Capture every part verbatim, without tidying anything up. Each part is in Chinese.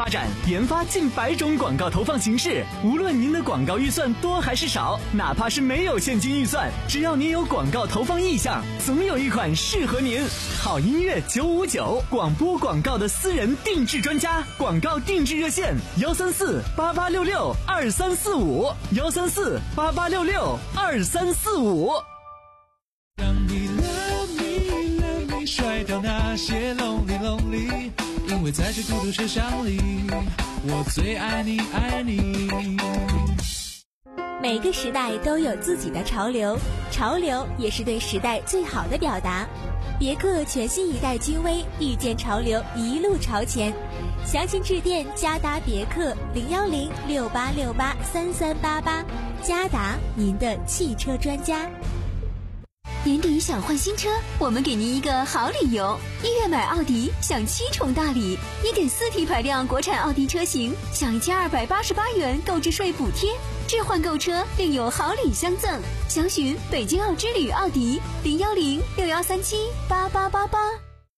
发展，研发近百种广告投放形式。无论您的广告预算多还是少，哪怕是没有现金预算，只要您有广告投放意向，总有一款适合您。好音乐九五九，广播广告的私人定制专家，广告定制热线幺三四八八六六二三四五幺三四八八六六二三四五。 让你 love me love me 甩掉那些 lonely lonely， 因为在这孤独车厢里，我最爱你爱你。 每个时代都有自己的潮流，潮流也是对时代最好的表达。别克全新一代君威，遇见潮流，一路朝前。详情致电嘉达别克零幺零六八六八三三八八，嘉达，您的汽车专家。 年底想换新车，我们给您一个好理由。一月买奥迪享七重大礼，一点四 T 排量国产奥迪车型享一千二百八十八元购置税补贴，置换购车另有好礼相赠。详询北京奥之旅奥迪零幺零六幺三七八八八八。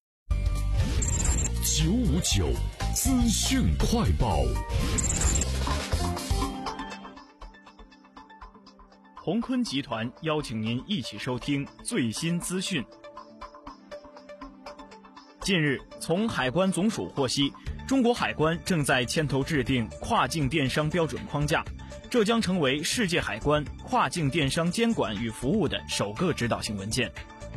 九五九资讯快报。 鸿坤集团邀请您一起收听最新资讯。近日，从海关总署获悉，中国海关正在牵头制定跨境电商标准框架，这将成为世界海关跨境电商监管与服务的首个指导性文件。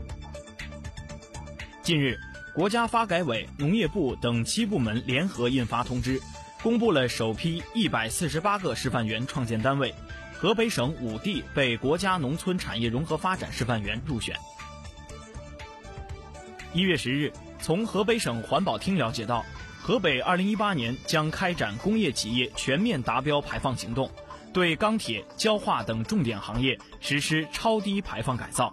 近日，国家发改委、农业部等七部门联合印发通知，公布了首批一百四十八个示范园创建单位。河北省五地被国家农村产业融合发展示范园入选。一月十日，从河北省环保厅了解到，河北二零一八年将开展工业企业全面达标排放行动，对钢铁、焦化等重点行业实施超低排放改造。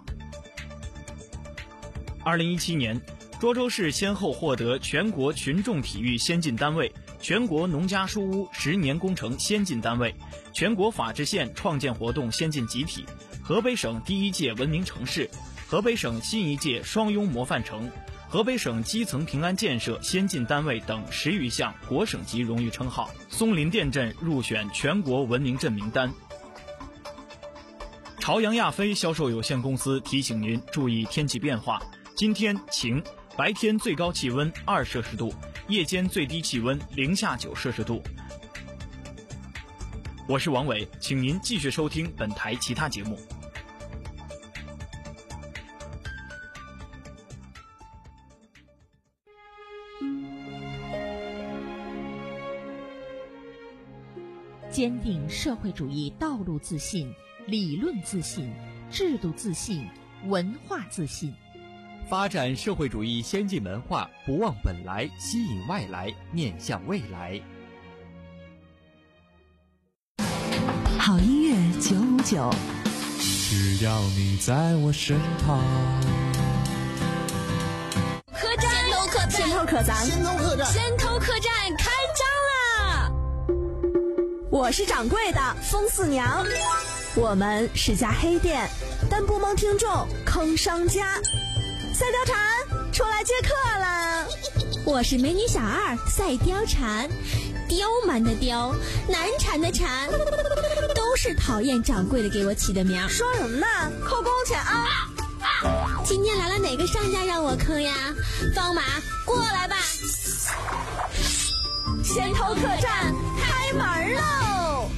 二零一七年，涿州市先后获得全国群众体育先进单位、全国农家书屋十年工程先进单位、全国法治县创建活动先进集体、河北省第一届文明城市、河北省新一届双拥模范城、河北省基层平安建设先进单位等十余项国省级荣誉称号。松林店镇入选全国文明镇名单。朝阳亚飞销售有限公司提醒您注意天气变化，今天晴，白天最高气温二摄氏度，夜间最低气温零下九摄氏度。我是王伟，请您继续收听本台其他节目。 坚定社会主义道路自信、理论自信、制度自信、文化自信。 发展社会主义先进文化，不忘本来，吸引外来，面向未来。 好音乐九五九， 只要你在我身旁。 客栈，先头客栈， 先头客栈， 先头客栈开张啦！我是掌柜的风四娘，我们是家黑店，但不蒙听众坑商家。赛貂蝉出来接客了，我是美女小二赛貂蝉，刁蛮的刁，难缠的缠，都是讨厌掌柜的给我起的名。说什么呢？扣工钱啊！今天来了哪个商家让我坑呀？方马过来吧！先头客栈开门喽！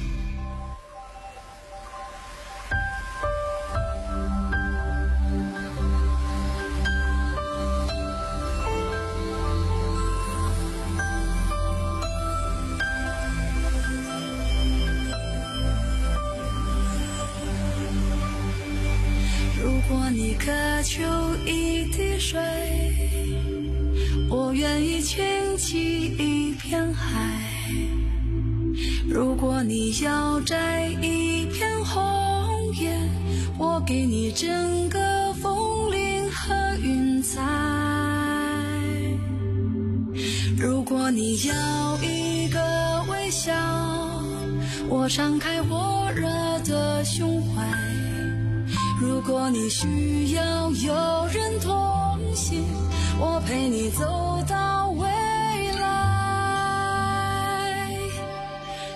如果你渴求一滴水，我愿意倾起一片海。如果你要摘一片红叶，我给你整个枫林和云彩。如果你要一个微笑，我敞开火热的胸怀。如果你需要有人同行，我陪你走到未来。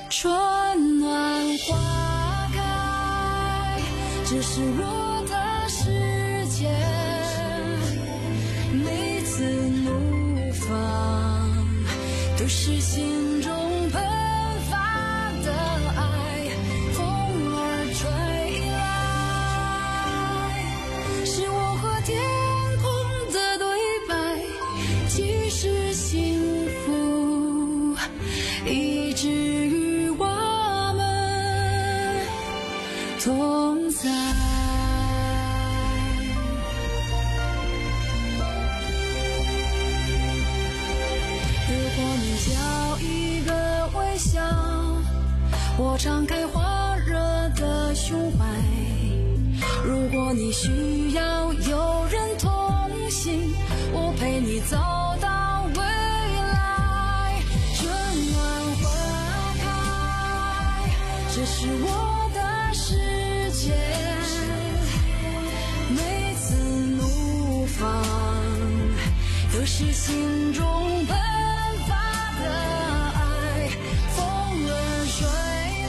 春暖花开，这是我的世界，每次怒放都是心中喷发的爱，风儿吹来，是我和天空的对白，既是幸福，以至于我们同在。我敞开火热的胸怀，如果你需要有人同行，我陪你走到未来。春暖花开，这是我的世界，每次怒放都是心中奔发的爱，风儿吹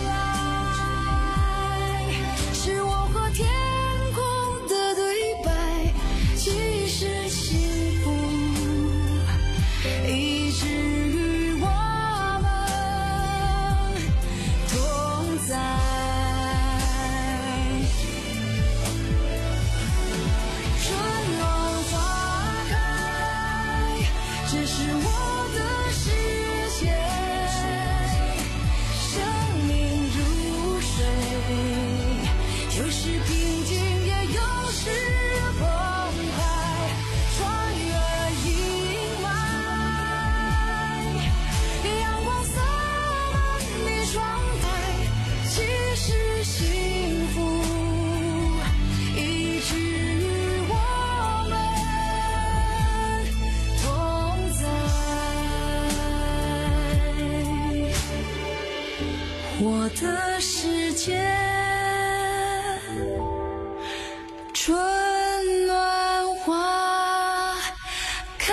我的世界，春暖花开。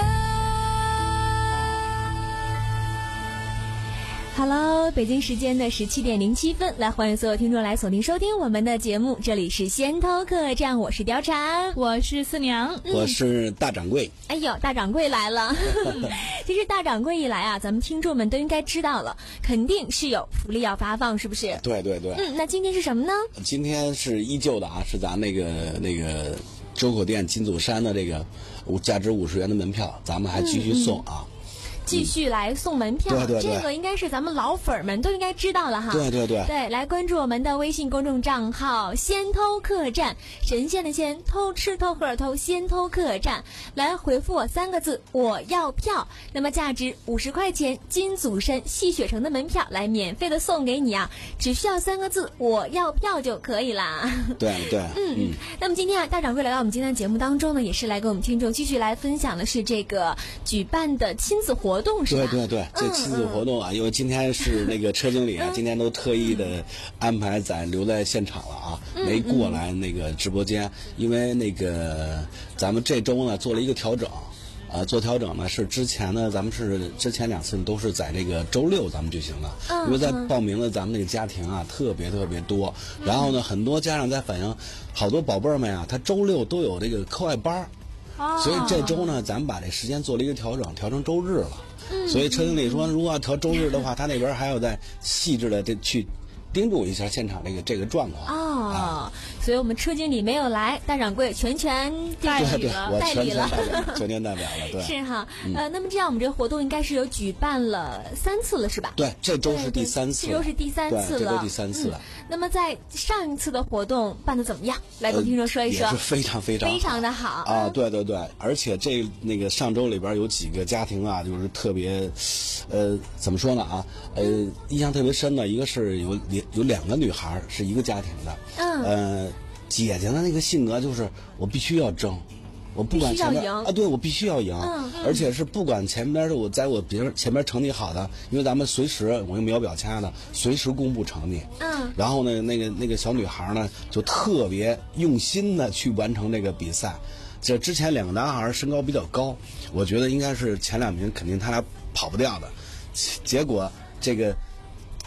Hello， 北京时间的十七点零七分，来欢迎所有听众来锁定收听我们的节目，这里是先偷客栈，我是貂蝉， 我是四娘， 嗯、我是大掌柜。 哎呦，大掌柜来了！其实大掌柜一来啊，咱们听众们都应该知道了，肯定是有福利要发放，是不是？ 对对对。 嗯，那今天是什么呢？ 今天是依旧的啊，是咱那个那个周口店金祖山的这个价值五十元的门票，咱们还继续送啊。 嗯嗯继续来送门票、 嗯、对对对， 这个应该是咱们老粉儿们都应该知道了哈。 对对对对，来关注我们的微信公众账号先偷客栈，神仙的仙，偷吃偷喝偷，先偷客栈，来回复我三个字我要票，那么价值五十块钱金祖山戏雪城的门票来免费的送给你啊，只需要三个字我要票就可以啦。 对对嗯嗯。那么今天啊，大掌柜来到我们今天的节目当中呢，也是来跟我们听众继续来分享的是这个举办的亲子活动，是吧？ 对对对，这亲子活动啊，嗯嗯因为今天是那个车经理啊，今天都特意的安排咱留在现场了啊， 嗯、 没过来那个直播间，因为那个咱们这周呢做了一个调整。呃，做调整呢是之前呢，咱们是之前两次都是在这个周六咱们举行的， 嗯、 因为在报名的咱们那个家庭啊特别特别多， 嗯、 然后呢很多家长在反映，好多宝贝儿们呀、啊，他周六都有这个课外班儿， 哦、 所以这周呢咱们把这时间做了一个调整，调成周日了。 嗯、 所以车经理说，如果要调周日的话，他那边还要再细致的这去盯住一下现场这个这个状况。 哦、 啊， 所以我们车经理没有来，大掌柜全权代理了， 代理了， 全权代表了，对， 是哈。 嗯、 呃，那么这样我们这个活动应该是有举办了三次了，是吧？ 对，这周是第三次， 这周是第三次了， 这周第三次了。 嗯、那么在上一次的活动办得怎么样？来跟听众说一说。 呃、也是非常非常非常的好啊！对对对，而且这那个上周里边有几个家庭啊，就是特别，呃，怎么说呢啊？呃，印象特别深的一个是有有两个女孩是一个家庭的， 嗯， 呃，姐姐的那个性格就是我必须要争，我不管前面啊，对我必须要赢， 嗯嗯、 而且是不管前边是我在我别人前边成绩好的，因为咱们随时我用秒表掐的，随时公布成绩， 嗯， 然后呢，那个那个小女孩呢就特别用心的去完成这个比赛。这之前两个男孩身高比较高，我觉得应该是前两名肯定他俩跑不掉的，结果这个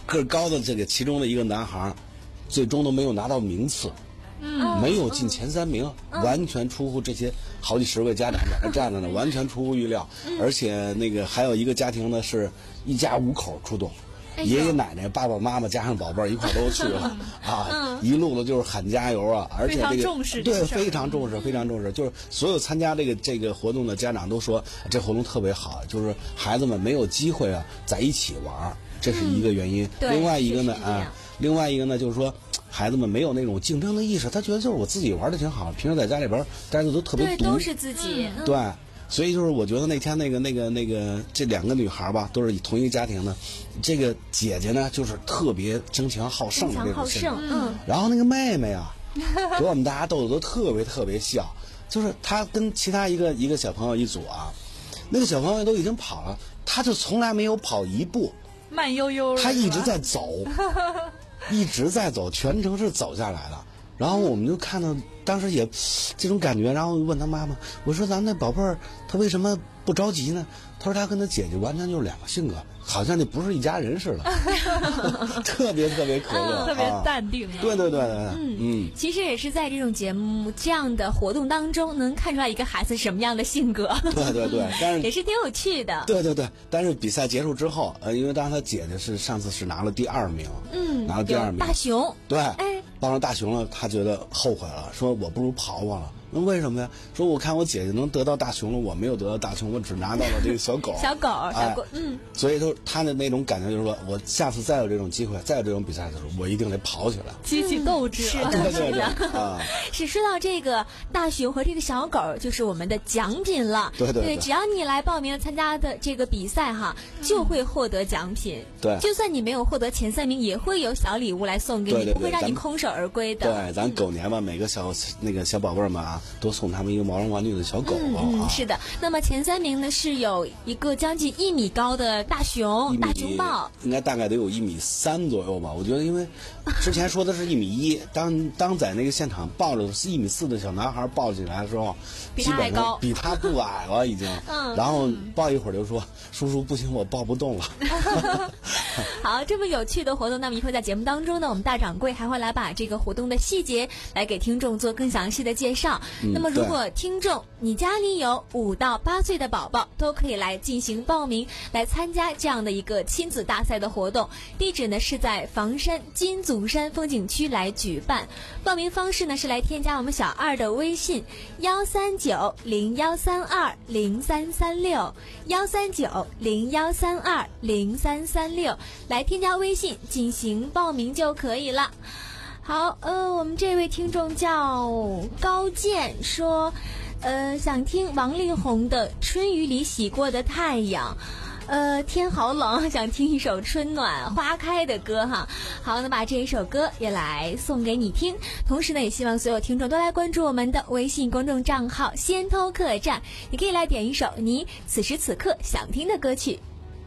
个高的这个其中的一个男孩，最终都没有拿到名次。嗯，没有进前三名，嗯、完全出乎这些好几十位家长在那站着呢，完全出乎预料。嗯、而且那个还有一个家庭呢，是一家五口出动，哎、爷爷奶奶、爸爸妈妈加上宝贝儿一块都去了、嗯、啊，嗯、一路的就是喊加油啊！而且这个对非常重视，非常重视，就是所有参加这个这个活动的家长都说这活动特别好，就是孩子们没有机会啊在一起玩，这是一个原因。嗯、另外一个呢啊，另外一个呢就是说。孩子们没有那种竞争的意识，他觉得就是我自己玩的挺好，平时在家里边待着都特别独， 对，都是自己。 嗯、对，所以就是我觉得那天那个那个那个这两个女孩吧，都是同一个家庭的，这个姐姐呢就是特别争强好胜的那种性格，嗯，然后那个妹妹啊，给我们大家逗的都特别特别笑，就是她跟其他一个一个小朋友一组啊，那个小朋友都已经跑了，她就从来没有跑一步， 慢悠悠的， 她一直在走。一直在走，全程是走下来的。然后我们就看到，当时也这种感觉，然后问他妈妈，我说咱们那宝贝儿，他为什么不着急呢？他说他跟他姐姐完全就是两个性格，好像就不是一家人似的，特别特别可乐， 特别淡定、啊啊。对对对对， 嗯嗯，其实也是在这种节目这样的活动当中，能看出来一个孩子什么样的性格。 对对对，但是也是挺有趣的。 对对对，但是比赛结束之后，呃，因为当时他姐姐是上次是拿了第二名， 嗯， 拿了第二名， 大熊， 对， 哎， 抱上大熊了，他觉得后悔了，说我不如跑跑了。那为什么呀？说我看我姐姐能得到大熊了，我没有得到大熊，我只拿到了这个小狗。 小狗，小狗，嗯。 所以说他的那种感觉就是说，我下次再有这种机会，再有这种比赛的时候，我一定得跑起来， 激起斗志。 是的，是的。啊，是说到这个大熊和这个小狗，就是我们的奖品了。 对对对，只要你来报名参加的这个比赛哈，就会获得奖品。 对， 就算你没有获得前三名，也会有小礼物来送给你，不会让你空手而归的。 对，咱狗年吧，每个小那个小宝贝们啊，都送他们一个毛绒玩具的小狗狗、 嗯啊。 是的，那么前三名呢是有一个将近一米高的大熊，大熊抱， 应该大概得有一米三左右吧。我觉得，因为之前说的是一米一，当当在那个现场抱着是一米四的小男孩抱起来的时候， 比他还高， 比他不矮了已经。嗯，然后抱一会儿就说：“叔叔不行，我抱不动了。” 好，这么有趣的活动，那么一会儿在节目当中呢，我们大掌柜还会来把这个活动的细节来给听众做更详细的介绍。嗯、那么如果听众你家里有五到八岁的宝宝，都可以来进行报名，来参加这样的一个亲子大赛的活动。地址呢是在房山金祖山风景区来举办。报名方式呢是来添加我们小二的微信幺三九零幺三二零三三六幺三九零幺三二零三三六来添加微信进行报名就可以了。好，呃，我们这位听众叫高健，说，呃，想听王力宏的《春雨里洗过的太阳》。呃，天好冷，想听一首春暖花开的歌哈。好，那把这一首歌也来送给你听。同时呢，也希望所有听众都来关注我们的微信公众账号先偷客栈，你可以来点一首你此时此刻想听的歌曲。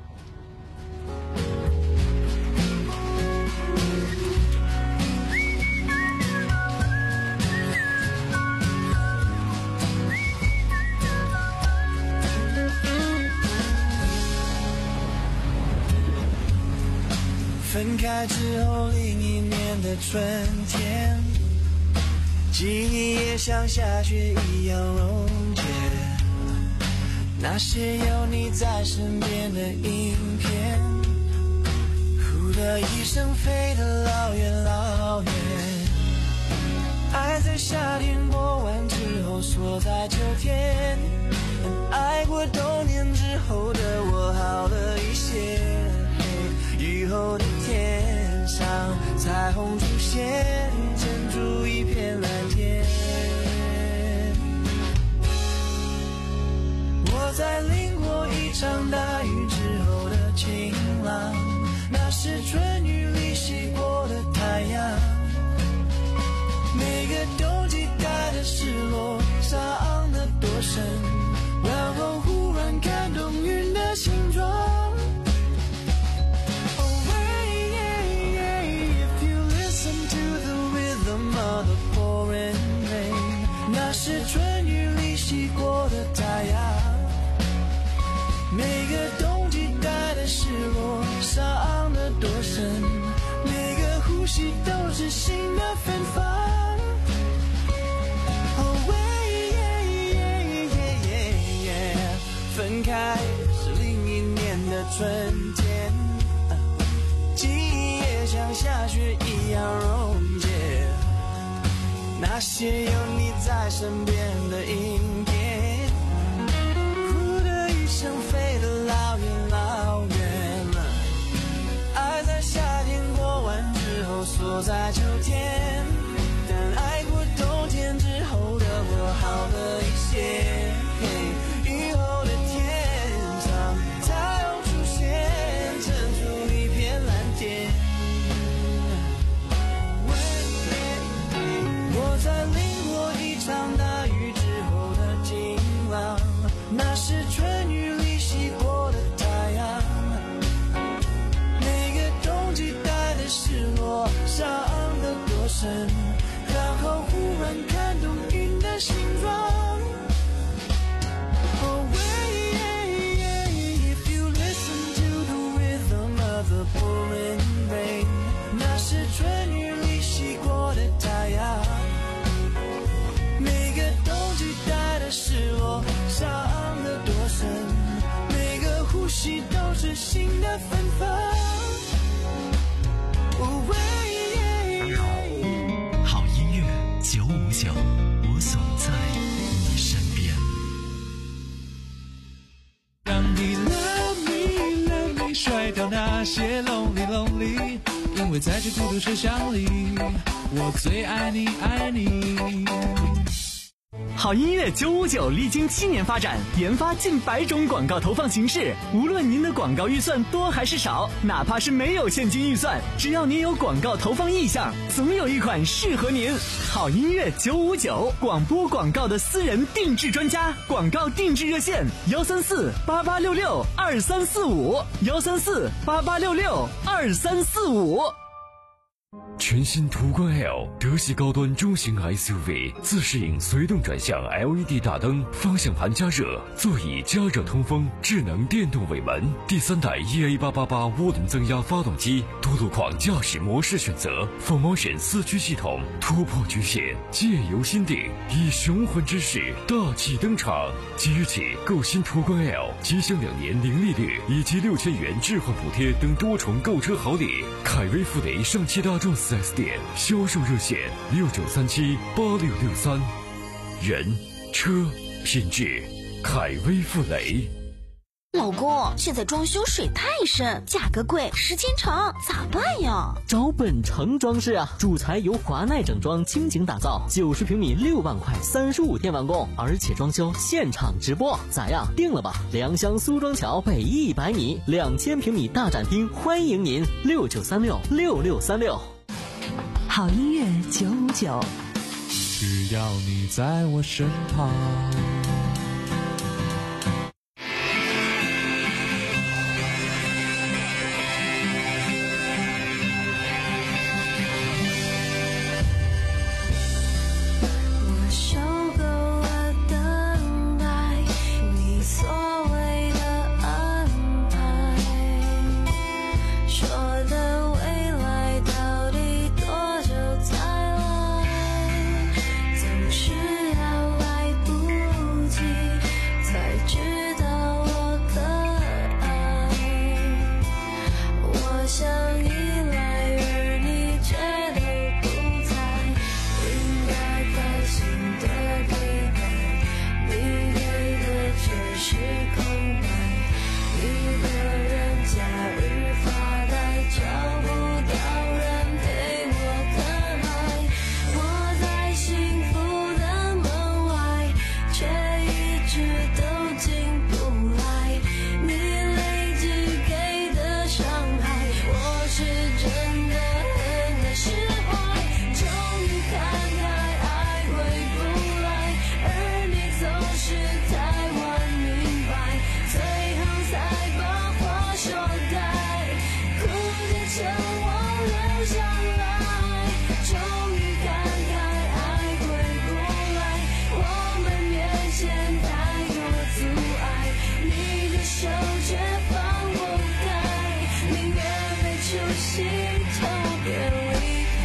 分开之后另一年的春天，记忆也像下雪一样溶解，那些有你在身边的影片，呼的一声飞得老远老远，爱在夏天过完之后锁在秋天，爱过冬年之后的我好了一些，雨后的天上彩虹出现，牵住一片蓝天。我在淋过一场大雨之后的晴朗，那是春雨里洗过的太阳。每个冬季带的失落，伤得多深，然后忽然看懂云的形状。那是春雨里洗过的太阳，每个冬吸都是新的芬芳。哦喂耶耶耶耶，分开是另一年的春天，记忆也像下雪一样溶解，那些有你在身边的阴天，呼的一声飞得老远老远了，爱在夏天过完之后锁在秋天，但爱过冬天之后的我好了一些，以后的天上太阳出现，撑出一片蓝天。我在淋过一场大雨之后的晴朗，那是春雨里洗过的太阳，每个冬季带的失落伤得多深，然后忽然看懂云的形状。Oh wait, if you listen to the rhythm of the pouring rain， 那是春雨里洗过的太阳，每个冬季带的失落伤得多深，每个呼吸都是新的芬芳。 好音乐九五九，我总在你身边。 让你 love me love me 甩掉那些 lonely lonely， 因为在这孤独车厢里，我最爱你爱你。 好音乐九五九历经七年发展，研发近百种广告投放形式。无论您的广告预算多还是少，哪怕是没有现金预算，只要您有广告投放意向，总有一款适合您。好音乐九五九，广播广告的私人定制专家，广告定制热线幺三四八八六六二三四五幺三四八八六六二三四五。 全新途观 L 德系高端中型 S U V， 自适应随动转向 L E D 大灯，方向盘加热，座椅加热通风，智能电动尾门，第三代 E A 八八八 涡轮增压发动机，多路况驾驶模式选择 ，four motion 四驱系统，突破局限，借由心定，以雄浑之势大气登场。即日起购新途观 L， 即享两年零利率以及六千元置换补贴等多重购车好礼。凯威富雷上汽大众四 S 店销售热线六九三七八六六三，人车品质，凯威富雷。 老公，现在装修水太深，价格贵，时间长，咋办呀？ 找本城装饰啊，主材由华奈整装倾情打造，九十平米六万块，三十五天完工，而且装修现场直播，咋样？定了吧？良乡苏庄桥北一百米，两千平米大展厅，欢迎您，六九三六六六三六。 好音乐九五九， 只要你在我身旁。 心头别离开。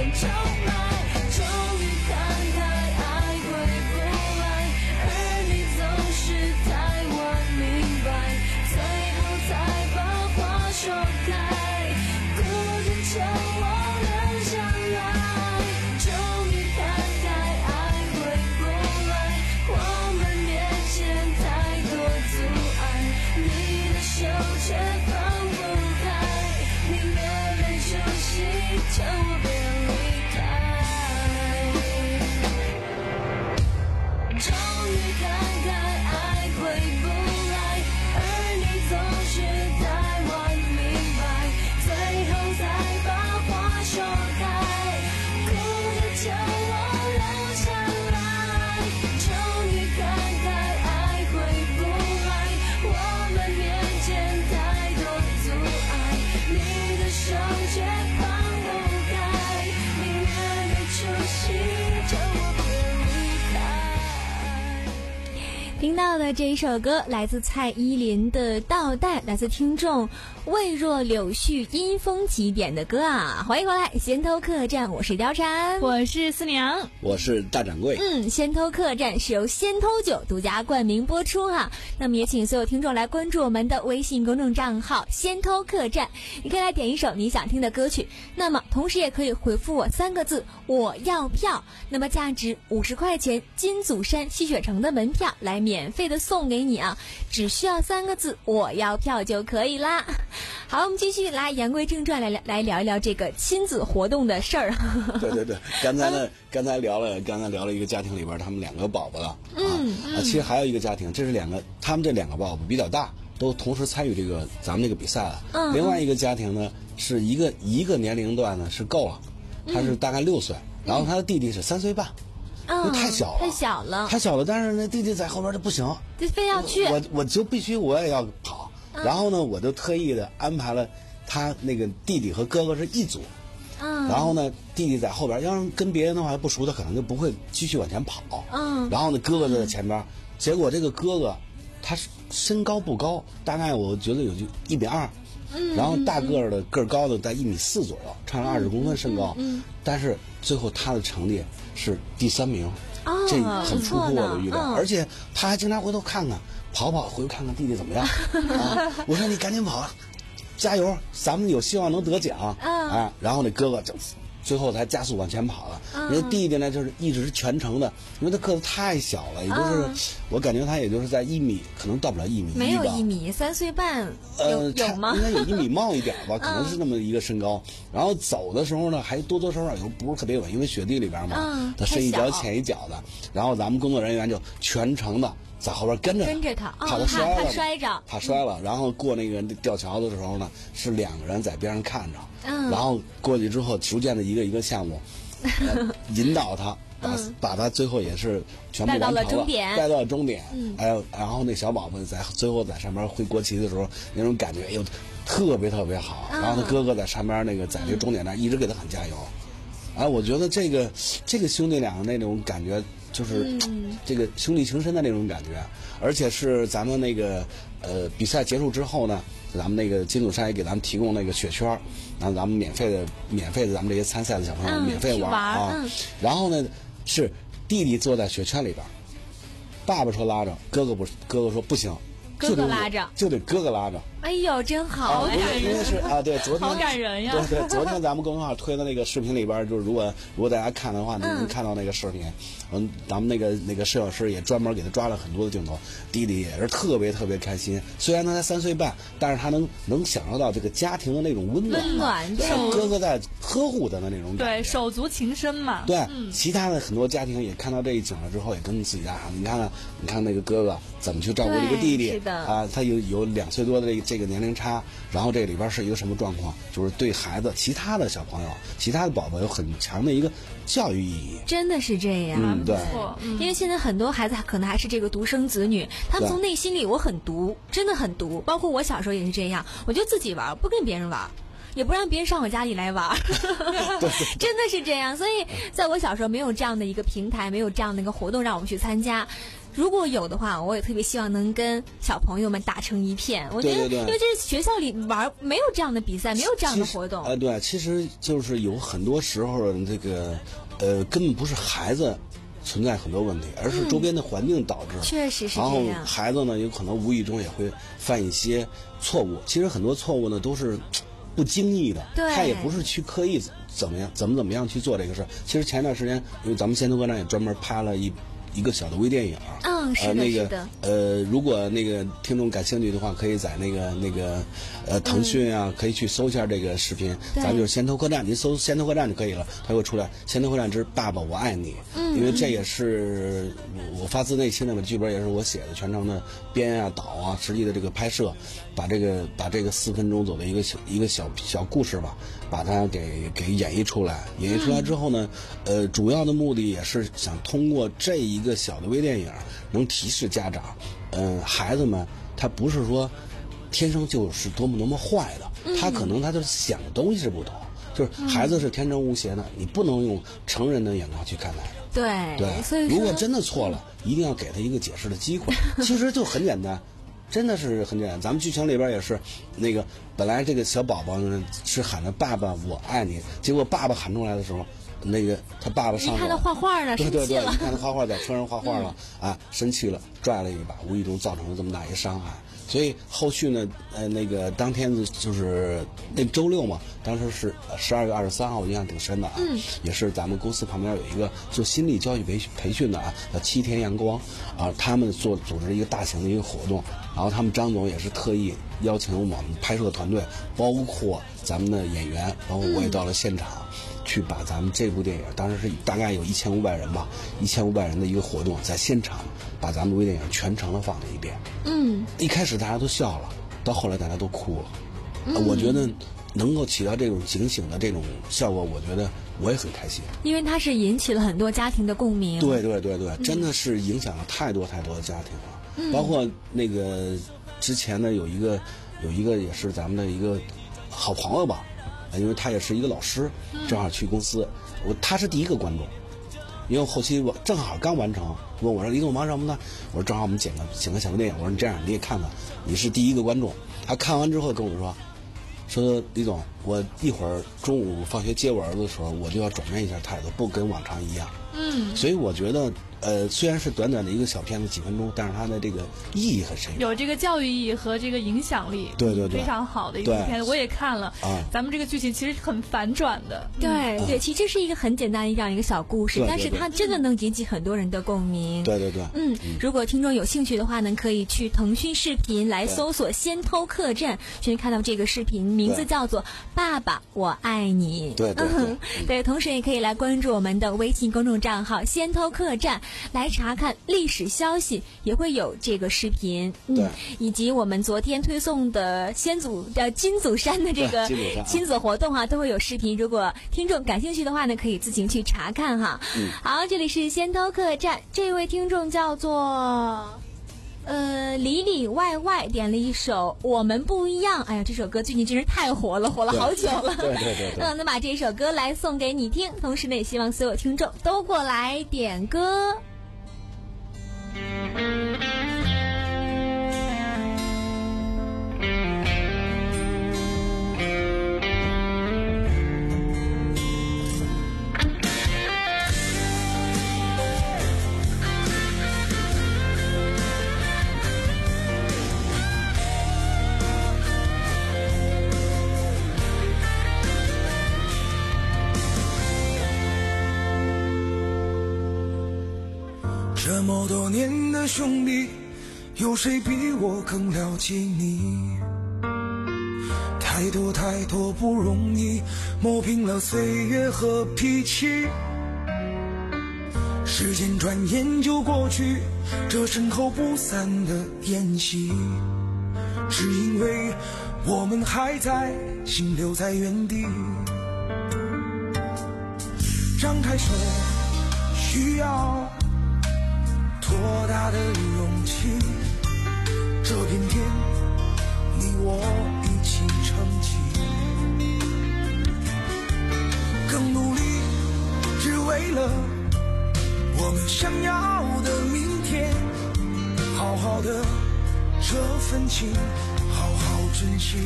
重来，终于看开，爱回不来，而你总是太晚明白，最后才把话说开，孤单成我留下来，终于看开，爱回不来，我们面前太多阻碍，你的手却放不开，宁愿没出息，叫我别离开。终于看开，爱回不来，而你总是太晚明白，最后才把话说开，哭着叫我留下来。终于看开，爱回不来，我们面前太多阻碍，你的手却放不开，宁愿没出息，叫我别离开。 听到的这一首歌来自蔡依林的《倒带》，来自听众未若柳絮阴风起点的歌啊！欢迎回来，先偷客栈，我是貂蝉， 我是思娘， 我是大掌柜。 嗯，先偷客栈是由先偷酒独家冠名播出哈。那么也请所有听众来关注我们的微信公众账号先偷客栈，你可以来点一首你想听的歌曲，那么同时也可以回复我三个字我要票，那么价值五十块钱金祖山吸血城的门票来免费的送给你啊，只需要三个字我要票就可以啦。好，我们继续来言归正传，来来聊一聊这个亲子活动的事儿。 对对对，刚才呢，刚才聊了，刚才聊了一个家庭里边他们两个宝宝了， 嗯啊，啊，其实还有一个家庭，这是两个，他们这两个宝宝比较大，都同时参与这个咱们这个比赛了。 嗯， 另外一个家庭呢，是一个一个年龄段呢是够了，他是大概六岁，嗯，然后他的弟弟是三岁半。 嗯， 太小了， 太小了， 太小了。但是那弟弟在后边就不行， 就非要去， 我我就必须我也要跑。嗯，然后呢，我就特意的安排了他那个弟弟和哥哥是一组， 嗯， 然后呢，弟弟在后边，要是跟别人的话不熟，他可能就不会继续往前跑， 嗯， 然后呢，哥哥就在前边，结果这个哥哥他身高不高，大概我觉得有就一米二。 嗯， 然后大个儿的个儿高的在一米四左右，差了二十公分身高， 嗯， 但是最后他的成绩是第三名， 哦， 这很出乎我的预料， 嗯， 而且他还经常回头看看，跑跑回头看看弟弟怎么样，啊，我说你赶紧跑，加油，咱们有希望能得奖， 嗯， 啊，然后那哥哥就最后才加速往前跑了， 嗯， 人家弟弟呢就是一直是全程的，因为他个子太小了，也就是、嗯、我感觉他也就是在一米，可能到不了一米一吧， 没有一米，三岁半， 呃， 有吗？ 应该有一米冒一点吧，可能是那么一个身高。嗯，然后走的时候呢，还多多少少有不是特别稳，因为雪地里边嘛， 嗯， 他深一脚浅一脚的。然后咱们工作人员就全程的在后边跟着跟着他， 怕他摔了， 怕他摔着， 怕摔了。然后过那个吊桥的时候呢，是两个人在边上看着， 嗯， 然后过去之后，逐渐的一个一个项目，呃、引导他。把嗯、 把他最后也是全部完成了， 带到了终点， 带到了终点。 嗯， 还有然后那小宝宝在最后在上面挥国旗的时候，那种感觉哎呦特别特别好。 嗯、 然后他哥哥在上面那个在那个终点那儿一直给他喊加油。哎、嗯，我觉得这个这个兄弟俩的那种感觉，就是、嗯、这个兄弟情深的那种感觉，而且是咱们那个呃比赛结束之后呢。咱们那个金祖山也给咱们提供那个雪圈，然后咱们免费的、免费的，咱们这些参赛的小朋友、 嗯、 免费玩啊。 嗯、 然后呢，是弟弟坐在雪圈里边，爸爸说拉着，哥哥不，哥哥说不行， 哥哥拉着， 就得哥哥拉着。 哎呦，真好， 啊、因为是啊，对，昨天好感人呀。 对对，昨天咱们公众号推的那个视频里边，就是如果如果大家看的话， 嗯、 能看到那个视频。嗯，咱们那个那个摄影师也专门给他抓了很多的镜头，弟弟也是特别特别开心。虽然他才三岁半，但是他能能享受到这个家庭的那种温暖， 温暖， 对，哥哥在呵护他的那种感觉， 对，手足情深嘛。 对， 嗯、 其他的很多家庭也看到这一景了之后，也跟自己家孩子，你看看，你看那个哥哥怎么去照顾这个弟弟， 是的啊，他有有两岁多的这个这个年龄差。然后这里边是一个什么状况？就是对孩子、其他的小朋友、其他的宝宝有很强的一个教育意义。 真的是这样， 嗯，对， 嗯、因为现在很多孩子可能还是这个独生子女，他们从内心里我很独，真的很独。包括我小时候也是这样，我就自己玩，不跟别人玩。 也不让别人上我家里来玩真的是这样。所以在我小时候没有这样的一个平台，没有这样的一个活动让我们去参加。如果有的话，我也特别希望能跟小朋友们打成一片。我觉得，因为这是学校里玩没有这样的比赛，没有这样的活动。 呃，对，其实就是有很多时候这个，呃，根本不是孩子存在很多问题，而是周边的环境导致。 嗯、确实是这样。 然后孩子呢，有可能无意中也会犯一些错误。其实很多错误呢都是不经意的，他也不是去刻意怎么样怎么怎么样去做这个事儿。其实前段时间，因为咱们先头科长也专门拍了一。一个小的微电影， 嗯，是的， 呃，那个是的， 呃，如果那个听众感兴趣的话，可以在那个那个呃腾讯啊，嗯、可以去搜一下这个视频。咱们就是先头客栈，您搜先头客栈就可以了，它会出来。先头客栈之爸爸我爱你，嗯，因为这也是我发自内心的剧本，也是我写的，全程的编啊导啊，实际的这个拍摄，把这个把这个四分钟左右的一个小一个小小故事吧，把它给给演绎出来。演绎出来之后呢，嗯、呃，主要的目的也是想通过这一个小的微电影，能提示家长，嗯、呃，孩子们他不是说天生就是多么多么坏的，他可能他就想的东西是不同，就是孩子是天真无邪的，你不能用成人的眼光去看待的。 对对， 所以如果真的错了，一定要给他一个解释的机会。其实就很简单。真的是很简单，咱们剧情里边也是，那个本来这个小宝宝呢是喊着爸爸我爱你，结果爸爸喊出来的时候，那个他爸爸上你看他画画呢， 对对对， 你看他画画在车上画画了、嗯、啊，生气了，拽了一把，无意中造成了这么大一个伤害。所以后续呢，呃，那个当天就是那周六嘛，当时是十二月二十三号，我印象挺深的啊， 嗯， 也是咱们公司旁边有一个做心理教育培培训的啊，叫七天阳光啊，他们做组织一个大型的一个活动，然后他们张总也是特意邀请我们拍摄团队，包括咱们的演员，包括我也到了现场。嗯，去把咱们这部电影，当时是大概有一千五百人吧，一千五百人的一个活动，在现场把咱们微电影全程的放了一遍。 嗯， 一开始大家都笑了，到后来大家都哭了。 嗯呃、我觉得能够起到这种警醒的这种效果，我觉得我也很开心。 因为它是引起了很多家庭的共鸣。 对对对对，真的是影响了太多太多的家庭了。嗯、包括那个之前呢，有一个有一个也是咱们的一个好朋友吧。因为他也是一个老师，正好去公司，我他是第一个观众，因为后期我正好刚完成，问我说李总忙什么呢？我说正好我们剪个剪个小电影，我说你这样你也看看，你是第一个观众。他看完之后跟我说，说李总，我一会儿中午放学接我儿子的时候，我就要转变一下态度，不跟往常一样。 嗯， 所以我觉得。呃，虽然是短短的一个小片子几分钟，但是它的这个意义很深远， 有这个教育意义和这个影响力， 对对对， 非常好的一部片子，我也看了。啊，咱们这个剧情其实很反转的， 对、 嗯、 对，其实是一个很简单的这样一个小故事， 对对对， 但是它真的能引起很多人的共鸣。 对对对， 嗯，嗯如果听众有兴趣的话呢，可以去腾讯视频来搜索“先偷客栈”，就会看到这个视频，名字叫做《爸爸我爱你》。 对对 对,、嗯、 对，同时也可以来关注我们的微信公众账号“先偷客栈”，来查看历史消息，也会有这个视频，嗯，以及我们昨天推送的先祖呃金祖山的这个亲子活动哈、啊，都会有视频。如果听众感兴趣的话呢，可以自行去查看哈。嗯，好，这里是先偷客栈，这位听众叫做。呃，里里外外点了一首《我们不一样》，哎呀，这首歌最近真是太火了，火了好久了。 对对对对。 嗯，那把这首歌来送给你听，同时呢，也希望所有听众都过来点歌。 这么多年的兄弟，有谁比我更了解你？太多太多不容易，磨平了岁月和脾气。时间转眼就过去，这身后不散的宴席，只因为我们还在，心留在原地。张开手，需要多大的勇气？这片天，你我一起撑起。 更努力，只为了我们想要的明天。好好的这份情，好好珍惜。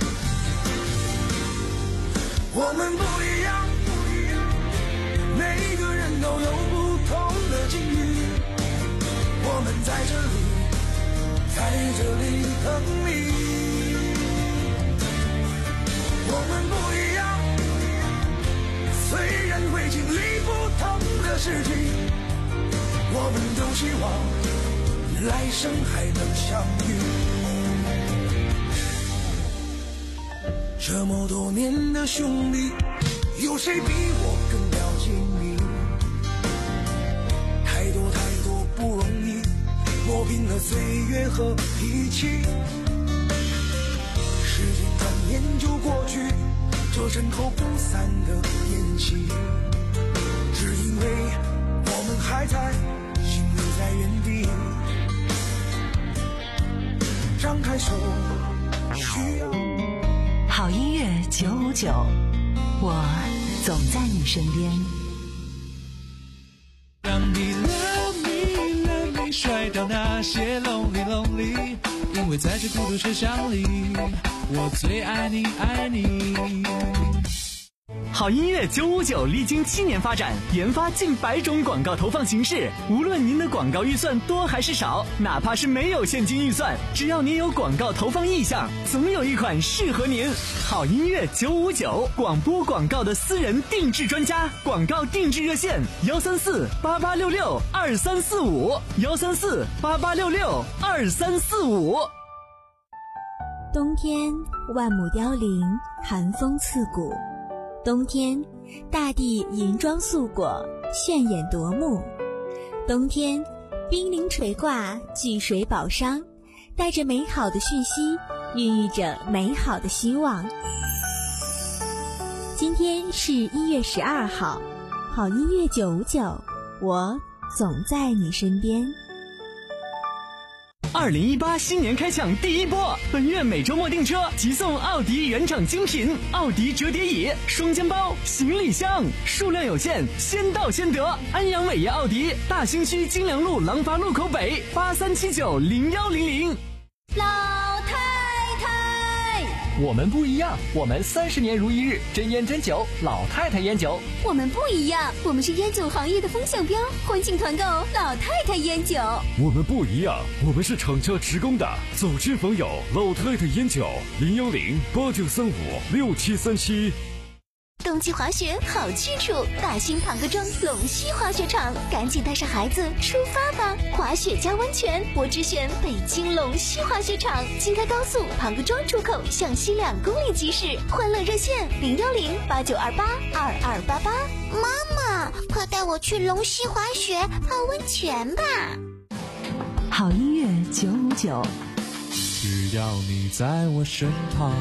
我们不一样，每个人都有不同的境遇。我们在这里，在这里等你。我们不一样，虽然会经历不同的事情，我们都希望来生还能相遇。这么多年的兄弟，有谁比我更了解你？太多太多不容易，磨平了岁月和脾气。时间转眼就过去，这身后不散的宴席，只因为我们还在，心留在原地。张开手，需要好音乐九五九，我总在你身边。 让你 love me love me 甩掉那些 lonely lonely， 因为在这孤独车厢里，我最爱你爱你。 好音乐九五九历经七年发展，研发近百种广告投放形式。无论您的广告预算多还是少，哪怕是没有现金预算，只要您有广告投放意向，总有一款适合您。好音乐九五九，广播广告的私人定制专家，广告定制热线：幺三四八八六六二三四五，幺三四八八六六二三四五。 冬天万亩凋零，寒风刺骨。冬天，大地银装素裹，炫眼夺目。冬天，冰凌垂挂，聚水宝商，带着美好的讯息，孕育着美好的希望。今天是一月十二号，好音乐九五九，我总在你身边。 二零一八新年开抢第一波，本月每周末订车即送奥迪原厂精品奥迪折叠椅、双肩包、行李箱，数量有限，先到先得。安阳伟业奥迪，大兴区金良路廊坊路口北，八三七九零幺零零。 老太太， 我们不一样，我们三十年如一日，真烟真酒，老太太烟酒。 我们不一样，我们是烟酒行业的风向标，欢庆团购老太太烟酒。 我们不一样，我们是厂家直供的，走亲访友，老太太烟酒，零幺零八九三五六七三七。 冬季滑雪好去处，大兴庞各庄龙溪滑雪场，赶紧带上孩子出发吧！滑雪加温泉，我只选北京龙溪滑雪场，京开高速庞各庄出口向西两公里即驶，欢乐热线零幺零八九二八二二八八。妈妈，快带我去龙溪滑雪泡温泉吧！ 好音乐九五九， 只要你在我身旁。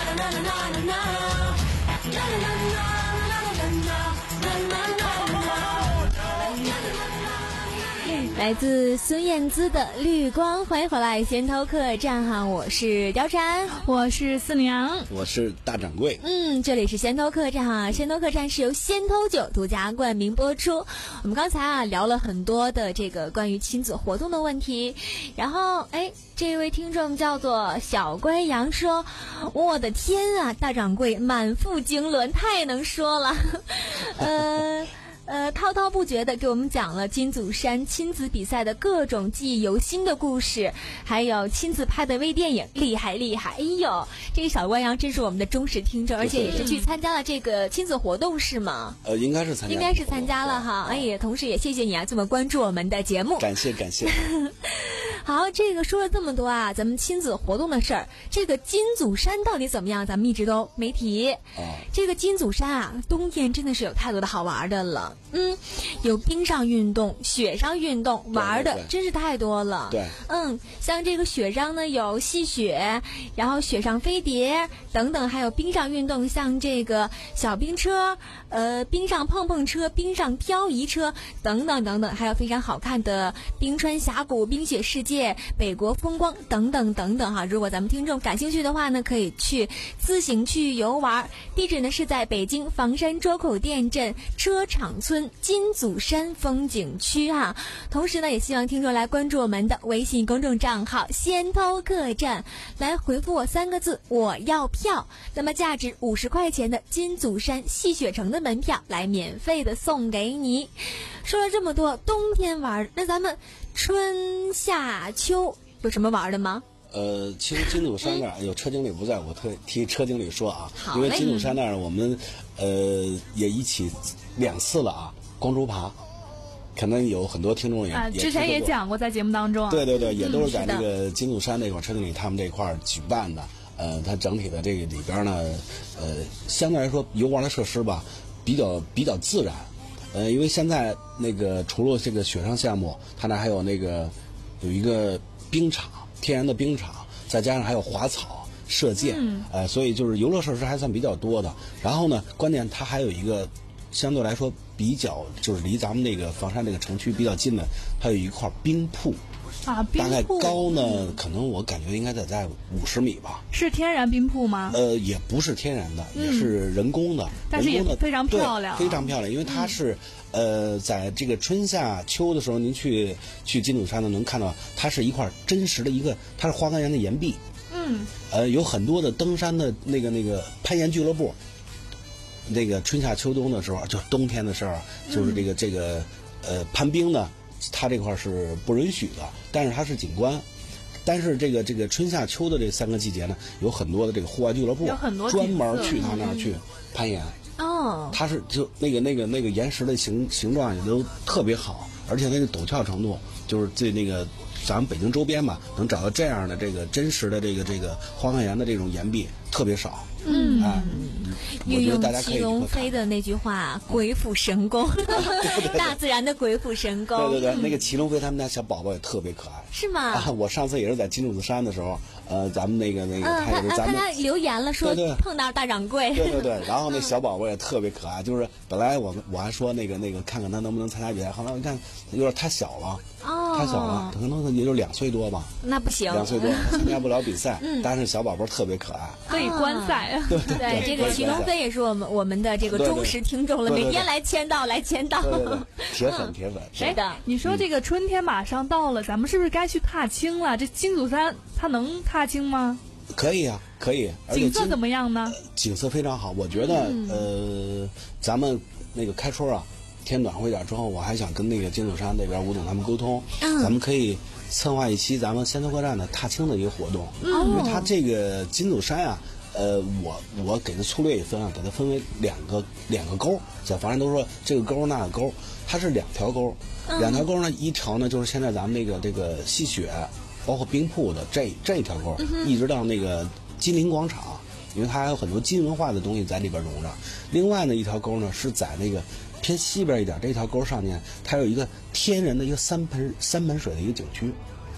来自孙燕姿的《绿光》，欢迎回来先头客栈哈，我是貂蝉， 我是四娘， 我是大掌柜。 嗯，这里是先头客栈哈，先头客栈是由先头酒独家冠名播出。我们刚才啊聊了很多的这个关于亲子活动的问题，然后哎，这位听众叫做小乖羊说：“我的天啊，大掌柜满腹经纶，太能说了。”呃。呃，滔滔不绝地给我们讲了金祖山亲子比赛的各种记忆犹新的故事，还有亲自拍的微电影，厉害厉害！哎呦，这个小关阳真是我们的忠实听众，而且也是去参加了这个亲子活动，是吗？ 呃，应该是参加， 应该是参加了哈。哎呀，同时也谢谢你啊，这么关注我们的节目， 感谢感谢。 好，这个说了这么多啊，咱们亲子活动的事儿，这个金祖山到底怎么样，咱们一直都没提。 啊， 这个金祖山啊，冬天真的是有太多的好玩的了。嗯，有冰上运动、雪上运动，玩的真是太多了。 对， 嗯，像这个雪上呢有戏雪，然后雪上飞碟等等，还有冰上运动，像这个小冰车、呃冰上碰碰车、冰上漂移车等等等等，还有非常好看的冰川峡谷、冰雪世界、北国风光等等等等哈。如果咱们听众感兴趣的话呢，可以去自行去游玩。地址呢是在北京房山周口店镇车场村金祖山风景区哈。同时呢，也希望听众来关注我们的微信公众账号先头客栈，来回复我三个字我要票，那么价值五十块钱的金祖山戏雪城的门票来免费的送给你。说了这么多冬天玩，那咱们春夏秋有什么玩的吗？ 呃，其实金祖山那儿有车经理不在，我特替车经理说啊，因为金祖山那儿我们呃也一起两次了啊，光竹爬，可能有很多听众也、 啊、 也之前也讲过在节目当中、啊， 对对对，也都是在那个金祖山那块儿车经理他们这块儿举办的。呃，它整体的这个里边呢，呃，相对来说游玩的设施吧，比较比较自然。呃，因为现在那个除了这个雪上项目，它那还有那个有一个冰场。天然的冰场，再加上还有滑草、射箭，嗯、呃，所以就是游乐设施还算比较多的。然后呢，关键它还有一个相对来说比较就是离咱们那个房山这个城区比较近的，它有一块冰瀑。 啊，冰瀑大概高呢，可能我感觉应该得在五十米吧。 是天然冰瀑吗？ 呃，也不是天然的，嗯、也是人工的。 但是也非常漂亮， 非常漂亮，因为它是、嗯、呃，在这个春夏秋的时候，您去去金祖山呢，能看到它是一块真实的一个，它是花岗岩的岩壁。 嗯。 呃，有很多的登山的那个那个攀岩俱乐部。那个春夏秋冬的时候，就冬天的时候，就是这个、嗯、这个呃攀冰呢。它这块是不允许的，但是它是景观。但是这个这个春夏秋的这三个季节呢，有很多的这个户外俱乐部专门去他那儿去攀岩。 哦， 它是就那个那个那个岩石的形形状也都特别好，而且那个陡峭程度，就是在那个咱们北京周边吧，能找到这样的这个真实的这个这个花岗岩的这种岩壁特别少。 嗯， 哎， 运用祁隆飞的那句话，鬼斧神工，大自然的鬼斧神工。 对对对，那个祁隆飞他们家小宝宝也特别可爱。 是吗？ 啊，我上次也是在金祖山的时候，呃，咱们那个那个， 嗯， 他也是咱们他留言了，说碰到大掌柜。 对对对，然后那小宝宝也特别可爱，就是本来我们我还说那个那个看看他能不能参加比赛，后来我看有点太小了。 哦， 太小了，可能也就两岁多吧。 那不行， 两岁多参加不了比赛。嗯，但是小宝宝特别可爱， 可以观赛。 对对对，这个祁隆飞也是我们我们的这个忠实听众了，每天来签到来签到。 铁粉铁粉。 是的， 你说这个春天马上到了，咱们是不是该去踏青了？这金祖山它能踏青吗？ 可以啊，可以。 景色怎么样呢？ 景色非常好，我觉得呃，咱们那个开春啊。天暖和一点之后，我还想跟那个金祖山那边吴总他们沟通，嗯、咱们可以策划一期咱们先头客栈的踏青的一个活动，嗯、因为它这个金祖山啊，呃，我我给它粗略一分啊，给它分为两个两个沟，在房山都说这个沟那个沟，它是两条沟，嗯、两条沟呢，一条呢就是现在咱们那个这个戏雪，包括冰瀑的这这一条沟，嗯、一直到那个金陵广场，因为它还有很多金文化的东西在里边融着。另外呢一条沟呢是在那个偏西边一点，这条沟上面它有一个天然的一个三盆三盆水的一个景区，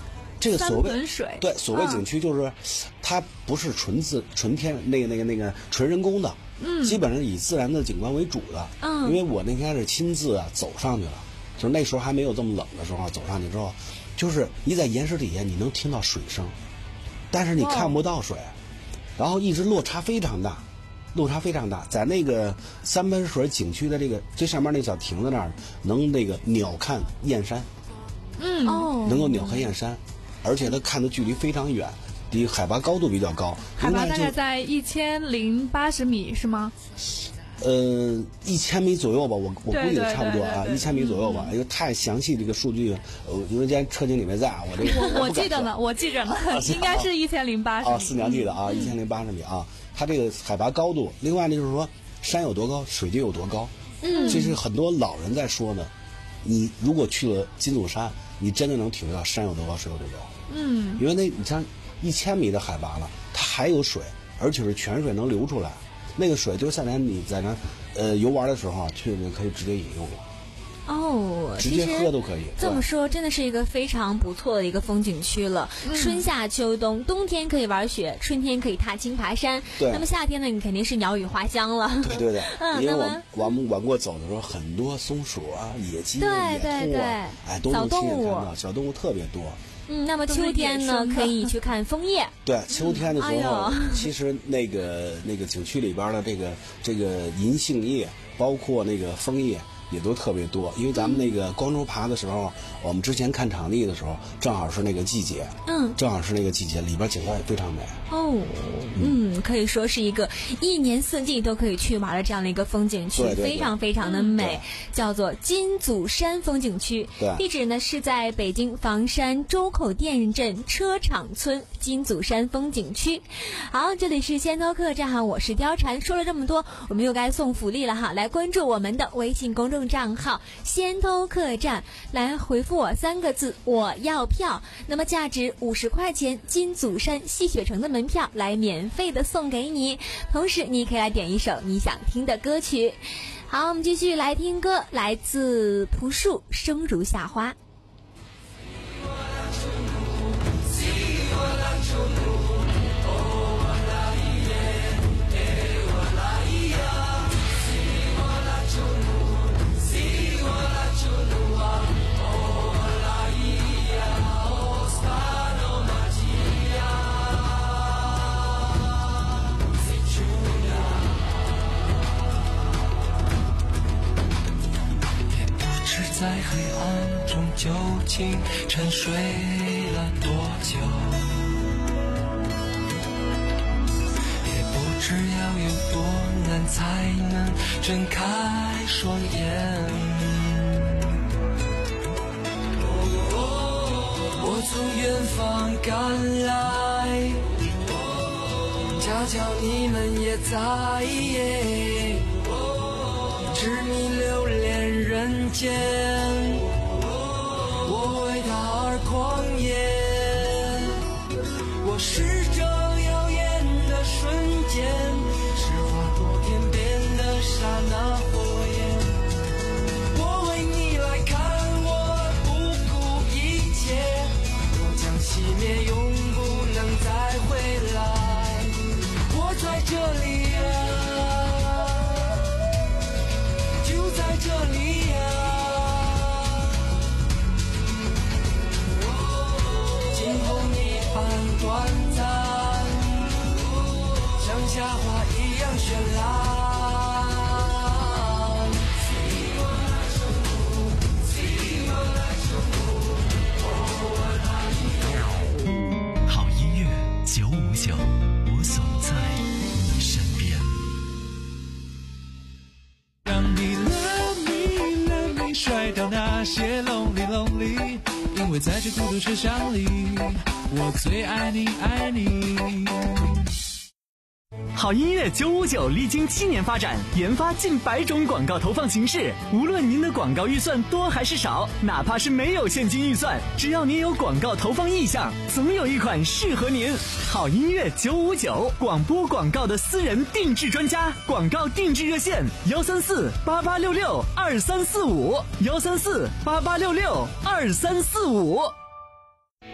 这个所谓三盆水， 对，所谓景区就是，它不是纯自纯天那个那个那个纯人工的， 嗯， 基本上以自然的景观为主的。 嗯， 因为我那天是亲自啊走上去了，就是那时候还没有这么冷的时候，走上去之后，就是你在岩石底下你能听到水声，但是你看不到水，然后一直落差非常大。落差非常大，在那个三盆水景区的这个最上面那小亭子那儿，能那个鸟瞰燕山， 嗯哦， 能够鸟瞰燕山，而且它看的距离非常远，离海拔高度比较高， 海拔大概在一千零八十米是吗？ 呃，一千米左右吧，我我估计差不多啊，一千米左右吧。因为太详细这个数据，呃，因为今天车经理没在，我这个我我记得呢，我记着呢，应该是一千零八十米。 啊，四娘记得啊，一千零八十米啊。它这个海拔高度，另外呢就是说山有多高，水就有多高。 嗯， 这是很多老人在说呢。你如果去了金祖山，你真的能体会到山有多高，水有多高。 嗯， 因为那你像一千米的海拔了，它还有水，而且是泉水能流出来。那个水就是夏天你在那呃游玩的时候去可以直接饮用了。 哦， 直接喝都可以。 这么说，真的是一个非常不错的一个风景区了。嗯、春夏秋冬，冬天可以玩雪，春天可以踏青爬山。 对。 那么夏天呢，你肯定是鸟语花香了。 对对对。 嗯， 因为我我们玩过走的时候，很多松鼠啊、野鸡、啊、野兔啊，哎，都能亲眼看到，小动物特别多。 嗯，那么秋天呢，可以去看枫叶。 对，秋天的时候， 哎、 其实那个那个景区里边的这个这个银杏叶，包括那个枫叶。也都特别多，因为咱们那个光州爬的时候，我们之前看场地的时候，正好是那个季节， 嗯， 正好是那个季节，里边景观也非常美。 哦，嗯，可以说是一个一年四季都可以去玩的这样的一个风景区， 对对对非常非常的美，叫做金祖山风景区。 对， 地址呢是在北京房山周口店镇车厂村金祖山风景区。好，这里是仙偷客栈哈，我是貂蝉。说了这么多，我们又该送福利了哈，来关注我们的微信公众账号仙偷客栈，来回复我三个字我要票，那么价值五十块钱金祖山戏雪城的门票来免费的送给你，同时你可以来点一首你想听的歌曲。好，我们继续来听歌，来自朴树生如夏花。 在黑暗中究竟沉睡了多久，也不知要有多难才能睁开双眼。我从远方赶来，恰巧你们也在，执迷流连人间，我为他而狂野。我是这耀眼的瞬间，是划过天边的刹那火焰。我为你来看，我不顾一切，我将熄灭，永不能再回来。我在这里啊，在这里呀、啊，惊鸿一般短暂，像夏花一样绚烂。 好音乐九五九，我总在你身边。 让你甩掉那些 lonely lonely， 因为在这孤独车厢里，我最爱你爱你。 好音乐九五九历经七年发展，研发近百种广告投放形式。无论您的广告预算多还是少，哪怕是没有现金预算，只要您有广告投放意向，总有一款适合您。好音乐九五九，广播广告的私人定制专家，广告定制热线幺三四八八六六二三四五幺三四八八六六二三四五。 哇！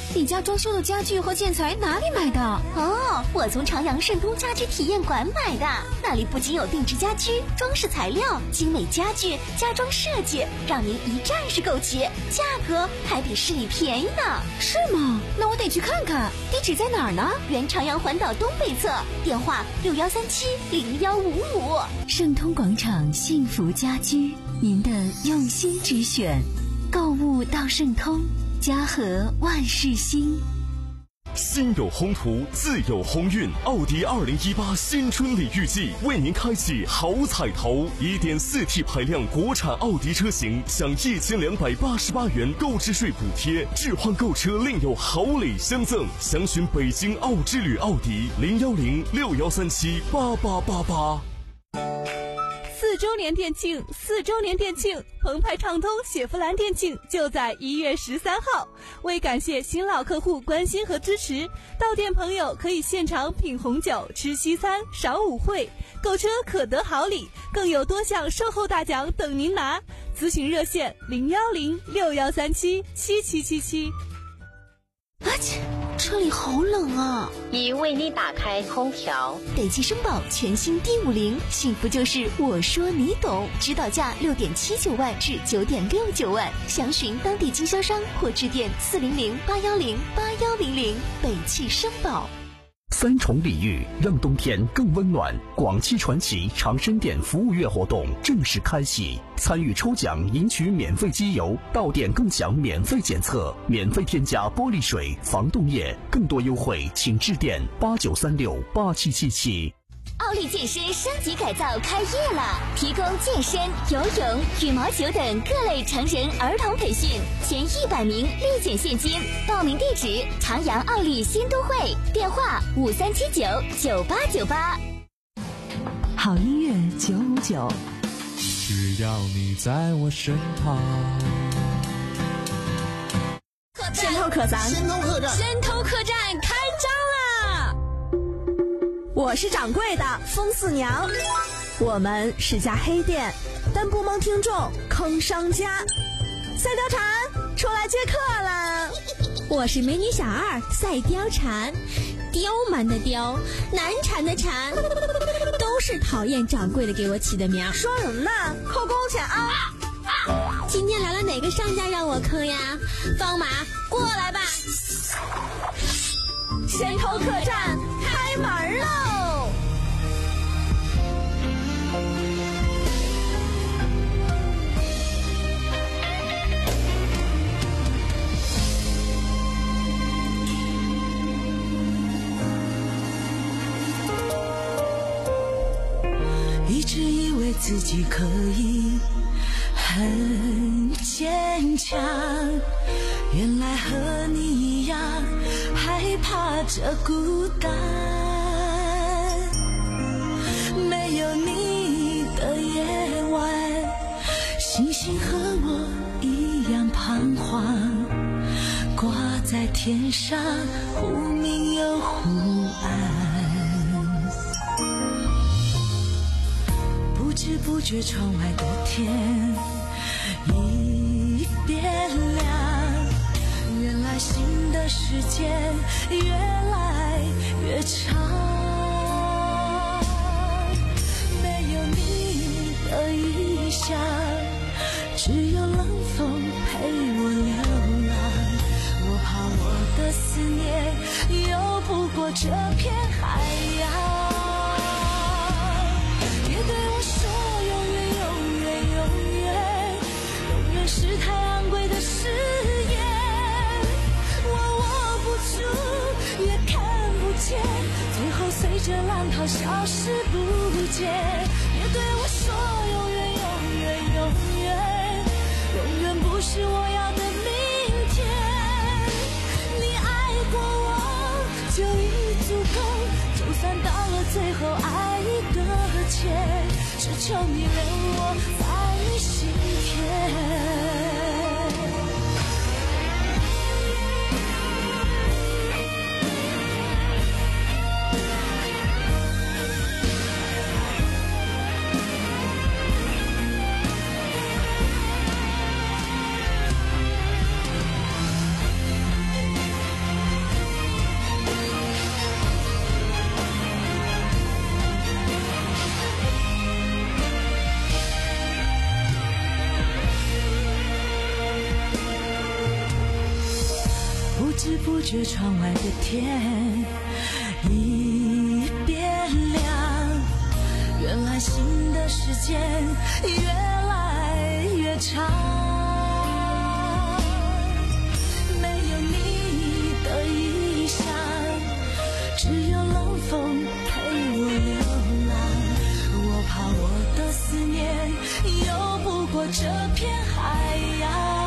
你家装修的家具和建材哪里买的？ 哦，我从朝阳盛通家居体验馆买的，那里不仅有定制家居、装饰材料、精美家具、家装设计，让您一站式购齐，价格还比市里便宜呢。 是吗？那我得去看看。地址在哪儿呢？ 原朝阳环岛东北侧，电话六幺三七零幺五五。 盛通广场幸福家居，您的用心之选。购物到盛通，家和万事兴。 心有宏图，自有鸿运。奥迪二零一八新春礼遇季为您开启好彩头，一点四 T 排量国产奥迪车型享一千两百八十八元购置税补贴，置换购车另有好礼相赠。详询北京奥之旅奥迪零幺零六幺三七八八八八。 四周年店庆，四周年店庆，澎湃畅通雪佛兰店庆就在一月十三号。为感谢新老客户关心和支持，到店朋友可以现场品红酒、吃西餐、赏舞会，购车可得好礼，更有多项售后大奖等您拿。咨询热线零幺零六幺三七七七七七。 啊切！车里好冷啊！ 已为你打开空调。 北汽绅宝全新 D 五零，幸福就是我说你懂，指导价六点七九万至九点六九万，详询当地经销商或致电四零零八幺零八幺零零。北汽绅宝。 三重礼遇让冬天更温暖，广汽传祺长生店服务月活动正式开启，参与抽奖赢取免费机油，到店更享免费检测，免费添加玻璃水、防冻液，更多优惠请致电八九三六八七七七。 奥利健身升级改造开业了，提供健身、游泳、羽毛球等各类成人儿童培训，前一百名立减现金。报名地址：朝阳奥利新都会，电话五三七九九八九八。 好音乐九五九， 只要你在我身旁。 渗透客栈， 渗透客栈， 渗透客栈开张啦！我是掌柜的风四娘，我们是家黑店，但不蒙听众坑商家。赛貂蝉出来接客了， 我是美女小二赛貂蝉，刁蛮的刁，难缠的缠，都是讨厌掌柜的给我起的名。 说什么呢？扣工钱啊！ 今天来了哪个商家让我坑呀？方马过来吧！ 先头客栈开门喽！ 一直以为自己可以很坚强，原来和你一样害怕这孤单，没有你的夜晚，星星和我一样彷徨，挂在天上忽明又忽暗，不知不觉窗外的天已变亮，原来新的时间越来越长，没有你的异乡，只有冷风陪我流浪，我怕我的思念游不过这片海洋，别对我说永远永远永远，永远是太昂贵的誓言，我握不住也看不见，最后随着浪涛消失不见，别对我说永远永远永远，永远不是我要的明天，你爱过我就已足够，就算到了最后爱搁浅，只求你留我在心田。 不觉窗外的天一变亮，原来新的时间越来越长，没有你的异乡，只有冷风陪我流浪，我怕我的思念游不过这片海洋。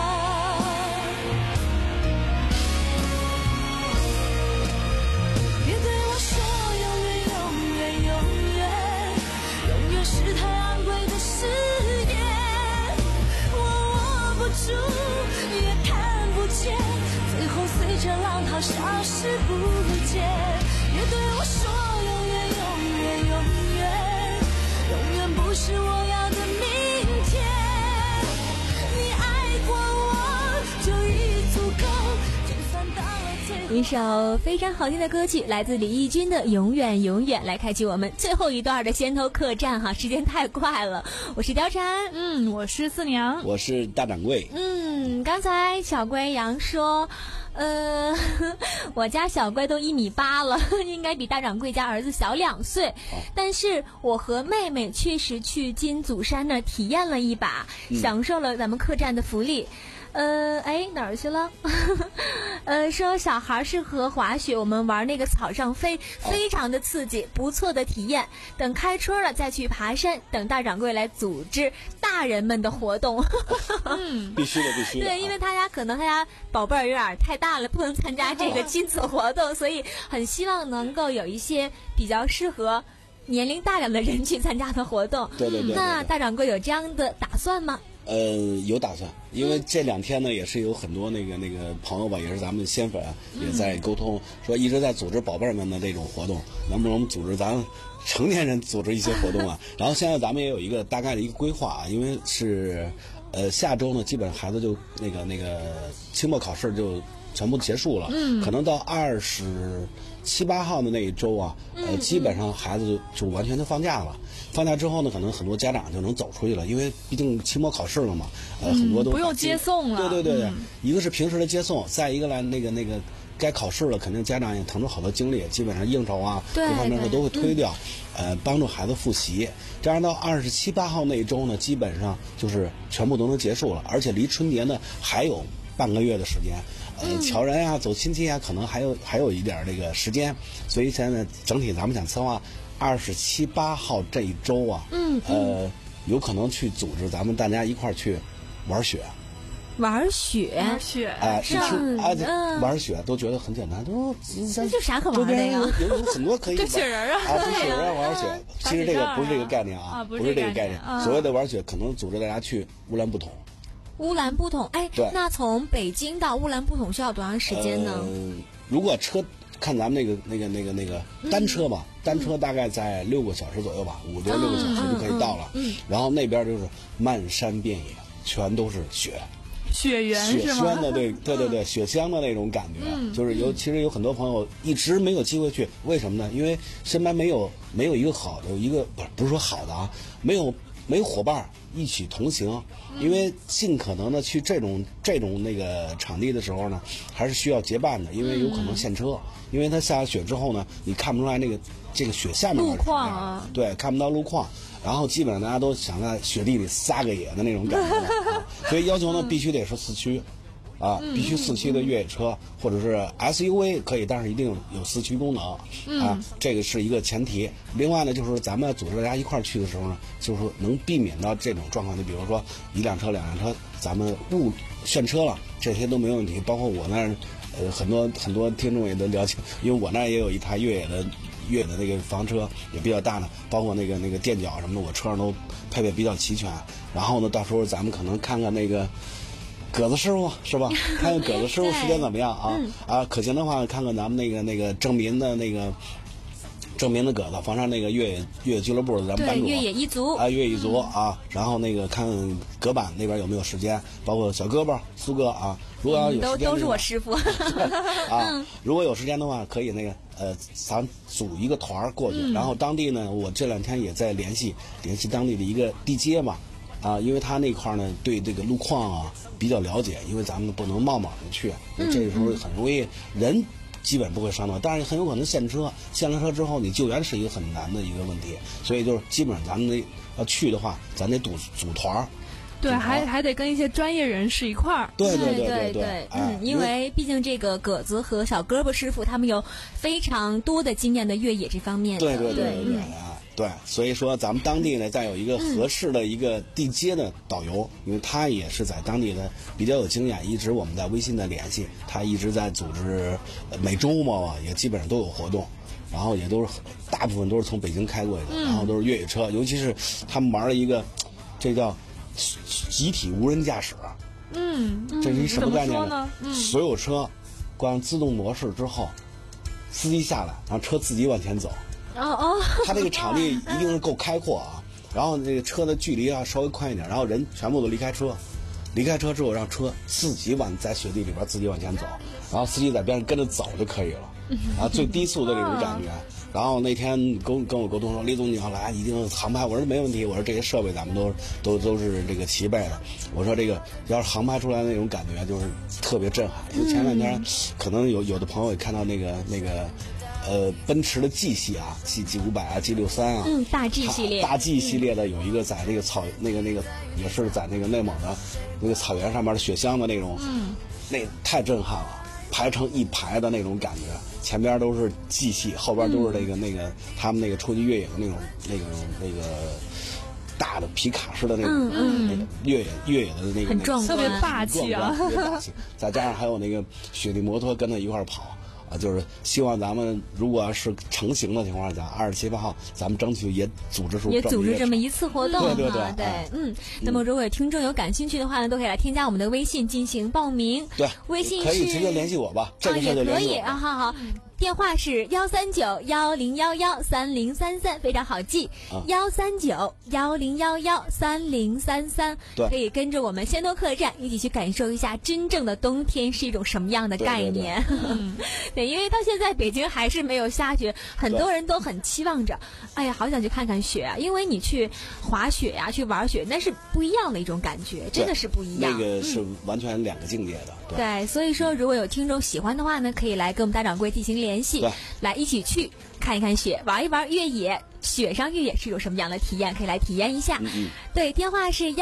别对我说永远永远永远，永远是太昂贵的誓言，我握不住也看不见，最后随着浪涛消失不见。别对我说永远永远永远，永远不是我要的明天，你爱过我就已足够，就算到了最后。 一首非常好听的歌曲，来自李翊君的《永远永远》，来开启我们最后一段的先头客栈哈，时间太快了。我是貂蝉， 嗯，我是四娘， 我是大掌柜。 嗯，刚才小龟羊说。呃，我家小龟都一米八了，应该比大掌柜家儿子小两岁。但是我和妹妹确实去金祖山那儿体验了一把，嗯、享受了咱们客栈的福利。呃，哎，哪儿去了？呃，说小孩适合滑雪，我们玩那个草上飞，非常的刺激，不错的体验。等开春了再去爬山，等大掌柜来组织大人们的活动。 嗯，必须的，必须的。 对，因为他家可能他家宝贝儿有点太大了，不能参加这个亲子活动，所以很希望能够有一些比较适合年龄大点的人去参加的活动。 对对 对, 对, 对。 那大掌柜有这样的打算吗？ 呃，有打算，因为这两天呢，也是有很多那个那个朋友吧，也是咱们的仙粉，也在沟通，说一直在组织宝贝儿们的这种活动，能不能组织咱成年人组织一些活动啊？然后现在咱们也有一个大概的一个规划啊，因为是呃下周呢，基本上孩子就那个那个期末考试就全部结束了，嗯，可能到二十七八号的那一周啊，呃，基本上孩子就完全就放假了。放假之后呢，可能很多家长就能走出去了，因为毕竟期末考试了嘛，呃，很多都不用接送了。 对对对，嗯、一个是平时的接送，再一个来那个那个该考试了，肯定家长也腾出好多精力，基本上应酬啊这方面的都会推掉，嗯、呃，帮助孩子复习。这样到二十七八号那一周呢，基本上就是全部都能结束了，而且离春节呢还有半个月的时间。呃，瞧人啊，走亲戚啊，可能还有还有一点这个时间，所以现在整体咱们想策划二十七八号这一周啊，嗯，呃，有可能去组织咱们大家一块儿去玩雪。 玩雪， 玩雪， 哎，是啊，玩雪都觉得很简单，都这就啥可玩的呀？ 有有很多可以堆雪人啊， 啊，堆雪人玩雪。其实这个不是这个概念啊，不是这个概念。所谓的玩雪，可能组织大家去乌兰布统。 乌兰布统，哎，那从北京到乌兰布统需要多长时间呢？ 呃，如果车看咱们那个那个那个那个单车吧，嗯、单车大概在六个小时左右吧，五到六个小时就可以到了。嗯，嗯然后那边就是漫山遍野，全都是雪。 雪原雪山的对对对对，雪乡的那种感觉，嗯、就是有其实有很多朋友一直没有机会去，为什么呢？因为身边没有没有一个好的一个不是不是说好的啊，没有没有伙伴一起同行，因为尽可能的去这种这种那个场地的时候呢，还是需要结伴的，因为有可能陷车，嗯、因为它下了雪之后呢，你看不出来那个这个雪下面路况啊， 对，看不到路况。然后基本上大家都想在雪地里撒个野的那种感觉，啊、所以要求呢必须得是四驱，啊，必须四驱的越野车或者是 S U V 可以，但是一定有四驱功能，啊，这个是一个前提。另外呢，就是咱们组织大家一块儿去的时候呢，就是说能避免到这种状况。你比如说一辆车、两辆车，咱们误炫车了，这些都没问题。包括我那儿，呃，很多很多听众也都了解，因为我那儿也有一台越野的。越野的那个房车也比较大呢，包括那个那个垫脚什么的，我车上都配备比较齐全。然后呢，到时候咱们可能看看那个葛子师傅是吧？看看葛子师傅时间怎么样啊？嗯、啊，可行的话看看咱们那个那个正民的那个正民的葛子，房上那个越野越野俱乐部的咱们班主越野一族啊，越野一族、嗯、啊。然后那个看葛板那边有没有时间，包括小胳膊苏哥啊。如果要有时间、 嗯、都都是我师傅啊，如果有时间的话，可以那个呃，咱组一个团过去、嗯，然后当地呢，我这两天也在联系联系当地的一个地接嘛， 啊，因为他那块呢对这个路况啊比较了解，因为咱们不能贸贸然去， 嗯、 这个时候很容易人基本不会伤到，但是很有可能陷车，陷了车之后你救援是一个很难的一个问题，所以就是基本上咱们得要去的话，咱得组组团。 对，还还得跟一些专业人士一块儿。 对对对对对， 哎、 嗯，因为毕竟这个葛子和小胳膊师傅他们有非常多的经验的越野这方面的。 对对对对对、嗯、对，所以说咱们当地呢再有一个合适的一个地接的导游，嗯、因为他也是在当地的比较有经验，一直我们在微信的联系，他一直在组织每周嘛也基本上都有活动。然后也都是大部分都是从北京开过去的，嗯、然后都是越野车，尤其是他们玩了一个，这叫集体无人驾驶。 嗯， 这是一什么概念呢？ 嗯、所有车关上自动模式之后，司机下来，然后车自己往前走。 哦哦， 他这个场地一定是够开阔啊，然后这个车的距离啊稍微宽一点，然后人全部都离开车，离开车之后让车自己往在雪地里边自己往前走，然后司机在边上跟着走就可以了。啊，最低速的这种感觉。然后那天跟跟我沟通说，李总你要来一定航拍，我说没问题，我说这些设备咱们都都都是这个齐备的。我说这个要是航拍出来的那种感觉就是特别震撼。因为前两天可能有有的朋友也看到那个那个呃奔驰的 G 系啊 ，G G 五百啊 ，G 六三啊， 嗯，大 G 系列， 大 G 系列的有一个在那个草那个那个也是在那个内蒙的那个草原上面的雪乡的那种， 嗯， 那太震撼了。排成一排的那种感觉，前边都是 G 系，后边都是那个、嗯、那个他们那个出去越野的那种那个那个大的皮卡式的那种、 嗯嗯、 那个越野越野的那个很壮观， 特别霸气啊， 特别霸气，再加上还有那个雪地摩托跟他一块跑。啊，就是希望咱们如果是成型的情况下，二十七八号咱们争取也组织出也组织这么一次活动， 对对对， 对， 哎、 嗯。那么如果有听众有感兴趣的话呢，都可以来添加我们的微信进行报名。 对， 微信可以直接联系我吧，这个事就联系我。 也可以啊，好好。电话是幺三九幺零幺幺三零三三，非常好记。幺三九幺零幺幺三零三三，可以跟着我们仙头客栈一起去感受一下真正的冬天是一种什么样的概念。 对, 对, 对, 嗯、对，因为到现在北京还是没有下雪，很多人都很期望着，哎呀，好想去看看雪啊！因为你去滑雪呀、啊，去玩雪，那是不一样的一种感觉，真的是不一样。 那个是完全两个境界的。 嗯、对, 对，所以说如果有听众喜欢的话呢，可以来跟我们大掌柜进行联系，来一起去看一看雪，玩一玩越野，雪上越野是有什么样的体验，可以来体验一下。 嗯嗯， 对，电话是